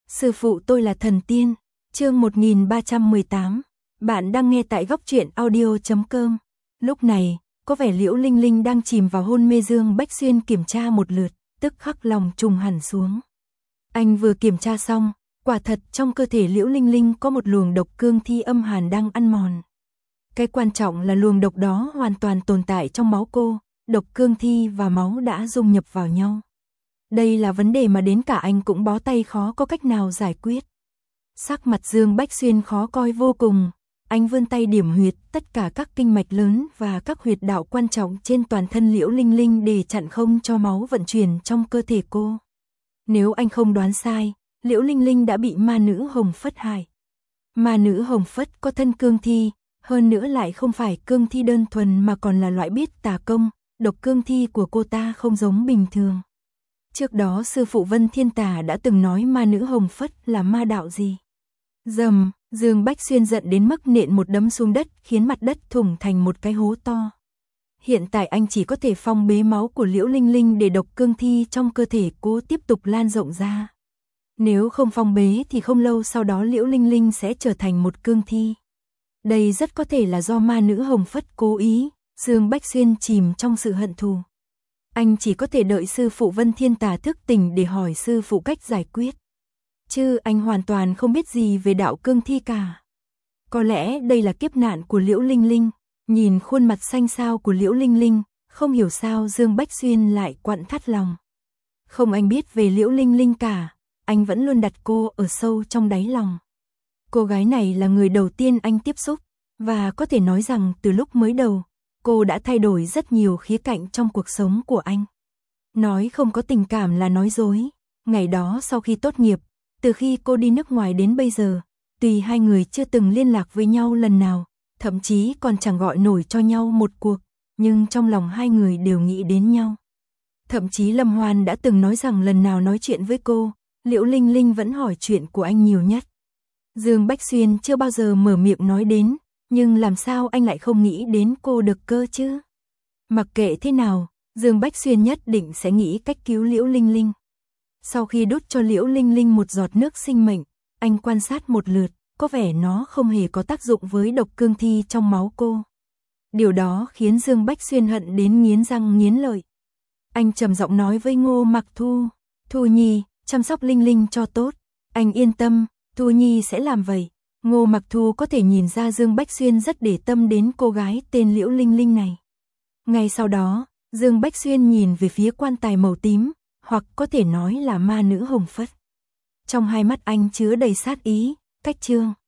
Sư phụ tôi là thần tiên. Chương 1318. Bạn đang nghe tại góc truyện audio.com. Lúc này, có vẻ Liễu Linh Linh đang chìm vào hôn mê. Dương Bách Xuyên kiểm tra một lượt, tức khắc lòng trùng hẳn xuống. Anh vừa kiểm tra xong, quả thật trong cơ thể Liễu Linh Linh có một luồng độc cương thi âm hàn đang ăn mòn. Cái quan trọng là luồng độc đó hoàn toàn tồn tại trong máu cô, độc cương thi và máu đã dung nhập vào nhau. Đây là vấn đề mà đến cả anh cũng bó tay khó có cách nào giải quyết. Sắc mặt Dương Bách Xuyên khó coi vô cùng, anh vươn tay điểm huyệt tất cả các kinh mạch lớn và các huyệt đạo quan trọng trên toàn thân Liễu Linh Linh để chặn không cho máu vận chuyển trong cơ thể cô. Nếu anh không đoán sai, Liễu Linh Linh đã bị ma nữ Hồng Phất hại. Ma nữ Hồng Phất có thân cương thi, hơn nữa lại không phải cương thi đơn thuần mà còn là loại biết tà công, độc cương thi của cô ta không giống bình thường. Trước đó sư phụ Vân Thiên Tà đã từng nói ma nữ Hồng Phất là ma đạo gì. Rầm, Dương Bách Xuyên giận đến mức nện một đấm xuống đất khiến mặt đất thủng thành một cái hố to. Hiện tại anh chỉ có thể phong bế máu của Liễu Linh Linh để độc cương thi trong cơ thể cô tiếp tục lan rộng ra. Nếu không phong bế thì không lâu sau đó Liễu Linh Linh sẽ trở thành một cương thi. Đây rất có thể là do ma nữ Hồng Phất cố ý. Dương Bách Xuyên chìm trong sự hận thù. Anh chỉ có thể đợi sư phụ Vân Thiên Tà thức tỉnh để hỏi sư phụ cách giải quyết. Chứ anh hoàn toàn không biết gì về đạo cương thi cả. Có lẽ đây là kiếp nạn của Liễu Linh Linh. Nhìn khuôn mặt xanh xao của Liễu Linh Linh, không hiểu sao Dương Bách Xuyên lại quặn thắt lòng. Không anh biết về Liễu Linh Linh cả, anh vẫn luôn đặt cô ở sâu trong đáy lòng. Cô gái này là người đầu tiên anh tiếp xúc, và có thể nói rằng từ lúc mới đầu, cô đã thay đổi rất nhiều khía cạnh trong cuộc sống của anh. Nói không có tình cảm là nói dối. Ngày đó sau khi tốt nghiệp, từ khi cô đi nước ngoài đến bây giờ, tuy hai người chưa từng liên lạc với nhau lần nào, thậm chí còn chẳng gọi nổi cho nhau một cuộc, nhưng trong lòng hai người đều nghĩ đến nhau. Thậm chí Lâm Hoan đã từng nói rằng lần nào nói chuyện với cô, Liễu Linh Linh vẫn hỏi chuyện của anh nhiều nhất. Dương Bách Xuyên chưa bao giờ mở miệng nói đến, nhưng làm sao anh lại không nghĩ đến cô được cơ chứ? Mặc kệ thế nào, Dương Bách Xuyên nhất định sẽ nghĩ cách cứu Liễu Linh Linh. Sau khi đút cho Liễu Linh Linh một giọt nước sinh mệnh, anh quan sát một lượt, có vẻ nó không hề có tác dụng với độc cương thi trong máu cô. Điều đó khiến Dương Bách Xuyên hận đến nghiến răng nghiến lợi. Anh trầm giọng nói với Ngô Mặc Thu, Thu Nhi, chăm sóc Linh Linh cho tốt. Anh yên tâm, Thu Nhi sẽ làm vậy. Ngô Mặc Thu có thể nhìn ra Dương Bách Xuyên rất để tâm đến cô gái tên Liễu Linh Linh này. Ngay sau đó, Dương Bách Xuyên nhìn về phía quan tài màu tím, hoặc có thể nói là ma nữ Hồng Phất. Trong hai mắt anh chứa đầy sát ý. Cách chương